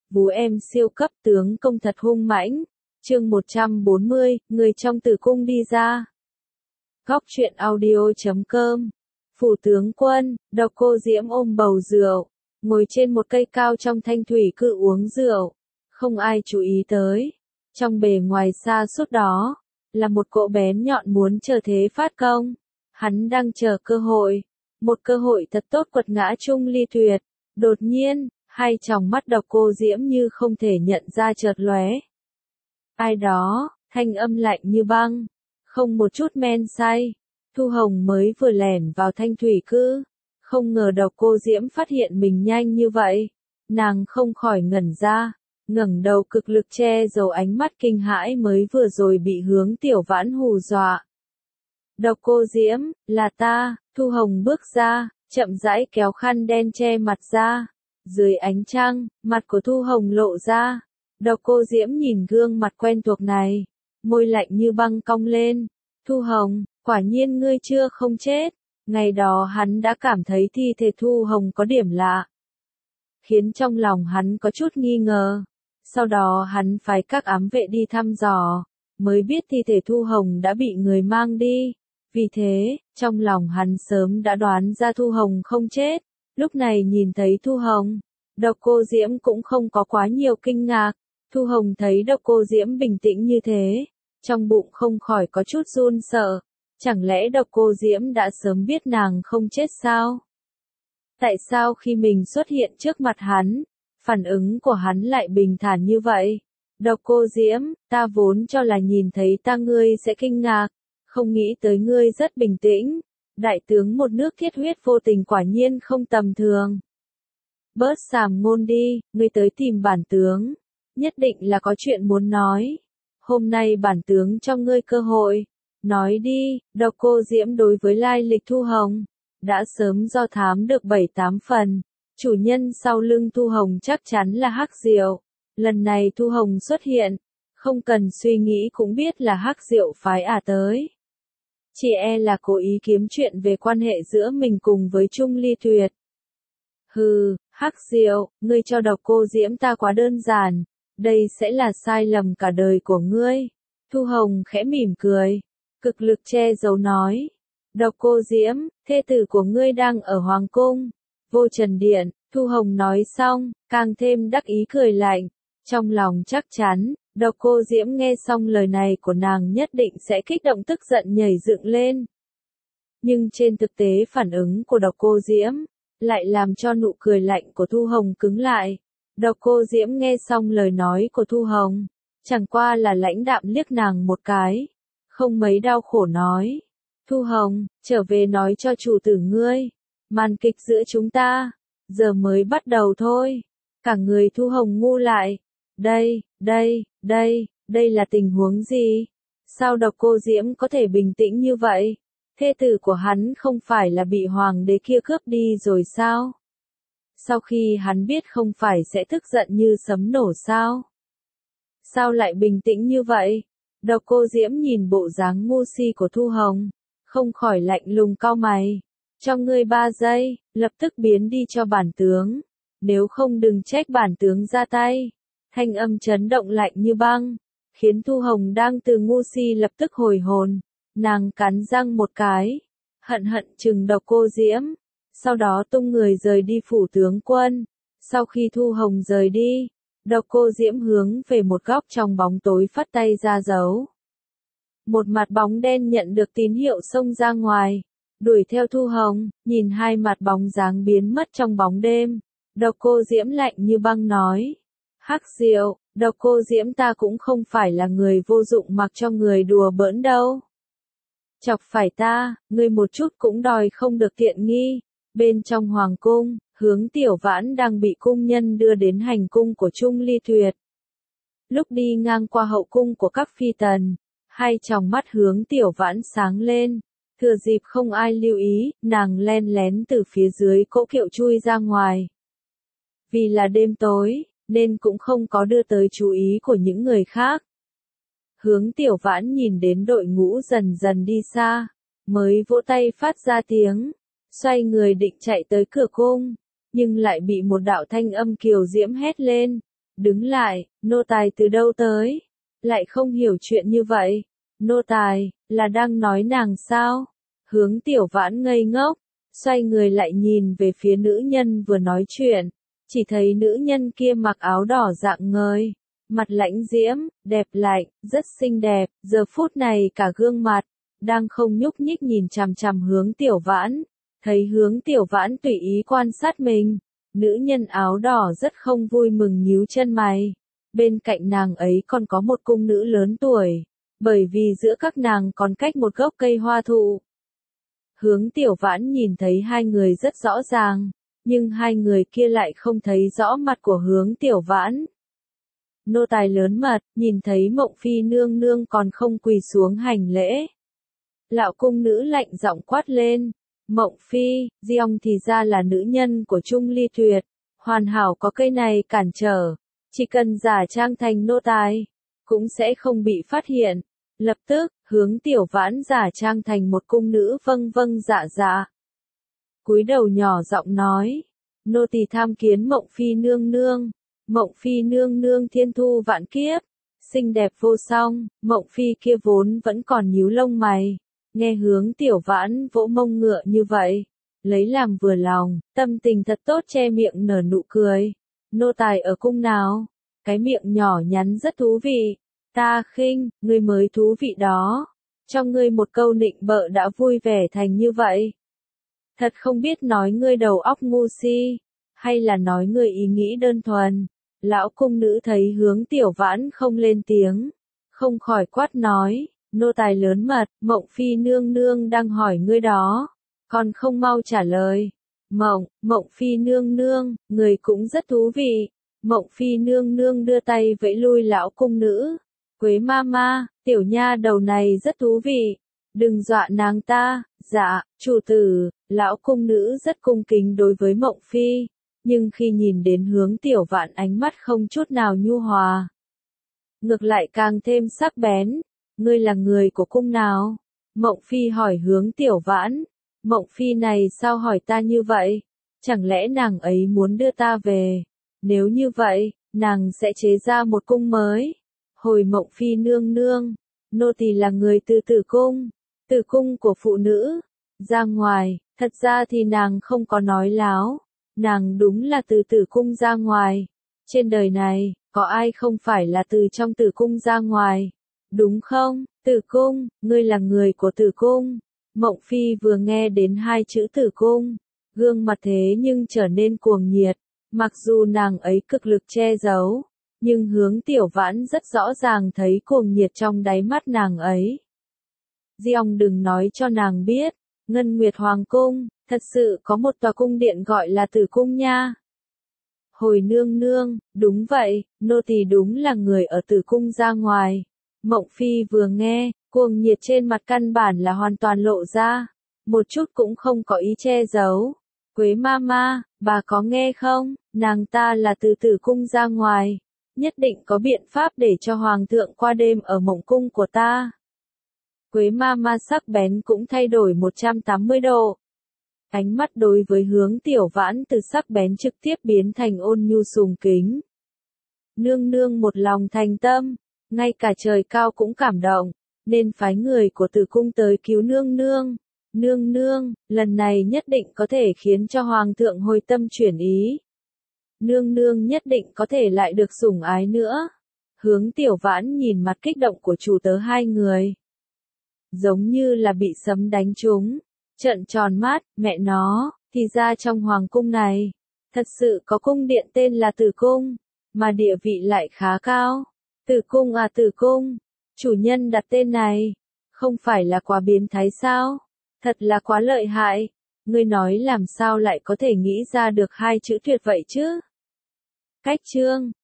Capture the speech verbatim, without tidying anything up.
Vú em siêu cấp tướng công thật hung mãnh. Chương một trăm bốn mươi, người trong tử cung đi ra. Góc truyện audio chấm com. Phủ tướng quân, Độc Cô Diễm ôm bầu rượu, ngồi trên một cây cao trong thanh thủy cự uống rượu. Không ai chú ý tới. Trong bề ngoài xa suốt đó, là một cỗ bén nhọn muốn chờ thế phát công. Hắn đang chờ cơ hội. Một cơ hội thật tốt quật ngã Trung Ly Tuyệt. Đột nhiên, hai tròng mắt Độc Cô Diễm như không thể nhận ra chợt lóe. Ai đó, thanh âm lạnh như băng, không một chút men say. Thu Hồng mới vừa lẻn vào thanh thủy cư, không ngờ Độc Cô Diễm phát hiện mình nhanh như vậy. Nàng không khỏi ngẩn ra, ngẩng đầu cực lực che giấu ánh mắt kinh hãi mới vừa rồi bị Hướng Tiểu Vãn hù dọa. Độc Cô Diễm, là ta. Thu Hồng bước ra, chậm rãi kéo khăn đen che mặt ra. Dưới ánh trăng, mặt của Thu Hồng lộ ra. Độc Cô Diễm nhìn gương mặt quen thuộc này, môi lạnh như băng cong lên. Thu Hồng, quả nhiên ngươi chưa không chết. Ngày đó hắn đã cảm thấy thi thể Thu Hồng có điểm lạ, khiến trong lòng hắn có chút nghi ngờ. Sau đó hắn phái các ám vệ đi thăm dò, mới biết thi thể Thu Hồng đã bị người mang đi. Vì thế, trong lòng hắn sớm đã đoán ra Thu Hồng không chết. Lúc này nhìn thấy Thu Hồng, Độc Cô Diễm cũng không có quá nhiều kinh ngạc. Thu Hồng thấy Độc Cô Diễm bình tĩnh như thế, trong bụng không khỏi có chút run sợ. Chẳng lẽ Độc Cô Diễm đã sớm biết nàng không chết sao? Tại sao khi mình xuất hiện trước mặt hắn, phản ứng của hắn lại bình thản như vậy? Độc Cô Diễm, ta vốn cho là nhìn thấy ta ngươi sẽ kinh ngạc, không nghĩ tới ngươi rất bình tĩnh. Đại tướng một nước thiết huyết vô tình quả nhiên không tầm thường. Bớt sàm ngôn đi, ngươi tới tìm bản tướng, nhất định là có chuyện muốn nói. Hôm nay bản tướng cho ngươi cơ hội, nói đi. Độc Cô Diễm đối với lai lịch Thu Hồng đã sớm do thám được bảy tám phần. Chủ nhân sau lưng Thu Hồng chắc chắn là Hắc Diệu. Lần này Thu Hồng xuất hiện, không cần suy nghĩ cũng biết là Hắc Diệu phái ả tới. Chỉ e là cố ý kiếm chuyện về quan hệ giữa mình cùng với Trung Ly Tuyệt. Hừ, Hắc Diệu, ngươi cho Độc Cô Diễm ta quá đơn giản, đây sẽ là sai lầm cả đời của ngươi. Thu Hồng khẽ mỉm cười, cực lực che giấu nói. Độc Cô Diễm, thê tử của ngươi đang ở Hoàng Cung, Vô Trần Điện. Thu Hồng nói xong, càng thêm đắc ý cười lạnh. Trong lòng chắc chắn, Độc Cô Diễm nghe xong lời này của nàng nhất định sẽ kích động tức giận nhảy dựng lên. Nhưng trên thực tế phản ứng của Độc Cô Diễm lại làm cho nụ cười lạnh của Thu Hồng cứng lại. Độc Cô Diễm nghe xong lời nói của Thu Hồng, chẳng qua là lãnh đạm liếc nàng một cái, không mấy đau khổ nói. Thu Hồng, trở về nói cho chủ tử ngươi, màn kịch giữa chúng ta giờ mới bắt đầu thôi. Cả người Thu Hồng ngu lại. Đây, đây, đây, đây là tình huống gì? Sao Độc Cô Diễm có thể bình tĩnh như vậy? Thê tử của hắn không phải là bị hoàng đế kia cướp đi rồi sao? Sau khi hắn biết không phải sẽ tức giận như sấm nổ sao? Sao lại bình tĩnh như vậy? Độc Cô Diễm nhìn bộ dáng ngu si của Thu Hồng, không khỏi lạnh lùng cau mày. Cho ngươi ba giây, lập tức biến đi cho bản tướng. Nếu không đừng trách bản tướng ra tay. Thanh âm chấn động lạnh như băng, khiến Thu Hồng đang từ ngu si lập tức hồi hồn. Nàng cắn răng một cái, hận hận chừng Độc Cô Diễm, sau đó tung người rời đi phủ tướng quân. Sau khi Thu Hồng rời đi, Độc Cô Diễm hướng về một góc trong bóng tối phất tay ra dấu. Một mặt bóng đen nhận được tín hiệu xông ra ngoài, đuổi theo Thu Hồng. Nhìn hai mặt bóng dáng biến mất trong bóng đêm, Độc Cô Diễm lạnh như băng nói. Hắc Diệu, Độc Cô Diễm ta cũng không phải là người vô dụng mặc cho người đùa bỡn đâu. Chọc phải ta, ngươi một chút cũng đòi không được tiện nghi. Bên trong Hoàng Cung, Hướng Tiểu Vãn đang bị cung nhân đưa đến hành cung của Trung Ly Tuyệt. Lúc đi ngang qua hậu cung của các phi tần, hai tròng mắt Hướng Tiểu Vãn sáng lên. Thừa dịp không ai lưu ý, nàng len lén từ phía dưới cỗ kiệu chui ra ngoài. Vì là đêm tối, nên cũng không có đưa tới chú ý của những người khác. Hướng Tiểu Vãn nhìn đến đội ngũ dần dần đi xa, mới vỗ tay phát ra tiếng, xoay người định chạy tới cửa cung, nhưng lại bị một đạo thanh âm kiều diễm hét lên. Đứng lại, nô tài từ đâu tới? Lại không hiểu chuyện như vậy. Nô tài, là đang nói nàng sao? Hướng Tiểu Vãn ngây ngốc, xoay người lại nhìn về phía nữ nhân vừa nói chuyện. Chỉ thấy nữ nhân kia mặc áo đỏ rạng ngời, mặt lãnh diễm, đẹp lạnh, rất xinh đẹp, giờ phút này cả gương mặt, đang không nhúc nhích nhìn chằm chằm Hướng Tiểu Vãn. Thấy Hướng Tiểu Vãn tùy ý quan sát mình, nữ nhân áo đỏ rất không vui mừng nhíu chân mày. Bên cạnh nàng ấy còn có một cung nữ lớn tuổi, bởi vì giữa các nàng còn cách một gốc cây hoa thụ. Hướng Tiểu Vãn nhìn thấy hai người rất rõ ràng, nhưng hai người kia lại không thấy rõ mặt của Hướng Tiểu Vãn. Nô tài lớn mật, nhìn thấy Mộng Phi nương nương còn không quỳ xuống hành lễ. Lão cung nữ lạnh giọng quát lên, Mộng Phi, Diong thì ra là nữ nhân của Trung Ly Tuyệt, hoàn hảo có cây này cản trở, chỉ cần giả trang thành nô tài, cũng sẽ không bị phát hiện. Lập tức, Hướng Tiểu Vãn giả trang thành một cung nữ vâng vâng dạ dạ. Cúi đầu nhỏ giọng nói, nô tỳ tham kiến Mộng Phi nương nương. Mộng Phi nương nương thiên thu vạn kiếp, xinh đẹp vô song. Mộng Phi kia vốn vẫn còn nhíu lông mày, nghe Hướng Tiểu Vãn vỗ mông ngựa như vậy, lấy làm vừa lòng, tâm tình thật tốt che miệng nở nụ cười. Nô tài ở cung nào? Cái miệng nhỏ nhắn rất thú vị. Ta khinh, ngươi mới thú vị đó. Cho ngươi một câu nịnh bợ đã vui vẻ thành như vậy. Thật không biết nói ngươi đầu óc ngu si, hay là nói ngươi ý nghĩ đơn thuần. Lão cung nữ thấy Hướng Tiểu Vãn không lên tiếng, không khỏi quát nói, nô tài lớn mật, Mộng Phi nương nương đang hỏi ngươi đó, còn không mau trả lời. Mộng, Mộng Phi nương nương, người cũng rất thú vị. Mộng Phi nương nương đưa tay vẫy lui lão cung nữ. Quế ma ma, tiểu nha đầu này rất thú vị, đừng dọa nàng ta. Dạ, chủ tử. Lão cung nữ rất cung kính đối với Mộng Phi, nhưng khi nhìn đến Hướng Tiểu Vãn ánh mắt không chút nào nhu hòa, ngược lại càng thêm sắc bén. Ngươi là người của cung nào? Mộng Phi hỏi Hướng Tiểu Vãn. Mộng Phi này sao hỏi ta như vậy? Chẳng lẽ nàng ấy muốn đưa ta về? Nếu như vậy, nàng sẽ chế ra một cung mới. Hồi Mộng Phi nương nương, nô tỳ là người từ Tử cung, Tử cung của phụ nữ. Ra ngoài, thật ra thì nàng không có nói láo, nàng đúng là từ Tử cung ra ngoài. Trên đời này, có ai không phải là từ trong Tử cung ra ngoài, đúng không? Tử cung, ngươi là người của Tử cung. Mộng Phi vừa nghe đến hai chữ Tử cung, gương mặt thế nhưng trở nên cuồng nhiệt. Mặc dù nàng ấy cực lực che giấu, nhưng Hướng Tiểu Vãn rất rõ ràng thấy cuồng nhiệt trong đáy mắt nàng ấy. Diong đừng nói cho nàng biết, Ngân Nguyệt Hoàng cung, thật sự có một tòa cung điện gọi là Tử cung nha. Hồi nương nương, đúng vậy, nô tỳ đúng là người ở Tử cung ra ngoài. Mộng Phi vừa nghe, cuồng nhiệt trên mặt căn bản là hoàn toàn lộ ra, một chút cũng không có ý che giấu. Quế ma ma, bà có nghe không, nàng ta là từ Tử cung ra ngoài, nhất định có biện pháp để cho Hoàng thượng qua đêm ở mộng cung của ta. Quế ma ma sắc bén cũng thay đổi một trăm tám mươi độ. Ánh mắt đối với Hướng Tiểu Vãn từ sắc bén trực tiếp biến thành ôn nhu sùng kính. Nương nương một lòng thành tâm, ngay cả trời cao cũng cảm động, nên phái người của Tử cung tới cứu nương nương. Nương nương, lần này nhất định có thể khiến cho Hoàng thượng hồi tâm chuyển ý. Nương nương nhất định có thể lại được sủng ái nữa. Hướng Tiểu Vãn nhìn mặt kích động của chủ tớ hai người, giống như là bị sấm đánh trúng, trợn tròn mắt. Mẹ nó, thì ra trong hoàng cung này, thật sự có cung điện tên là Tử cung, mà địa vị lại khá cao. Tử cung à Tử cung, chủ nhân đặt tên này, không phải là quá biến thái sao? Thật là quá lợi hại, ngươi nói làm sao lại có thể nghĩ ra được hai chữ tuyệt vậy chứ? Cách chương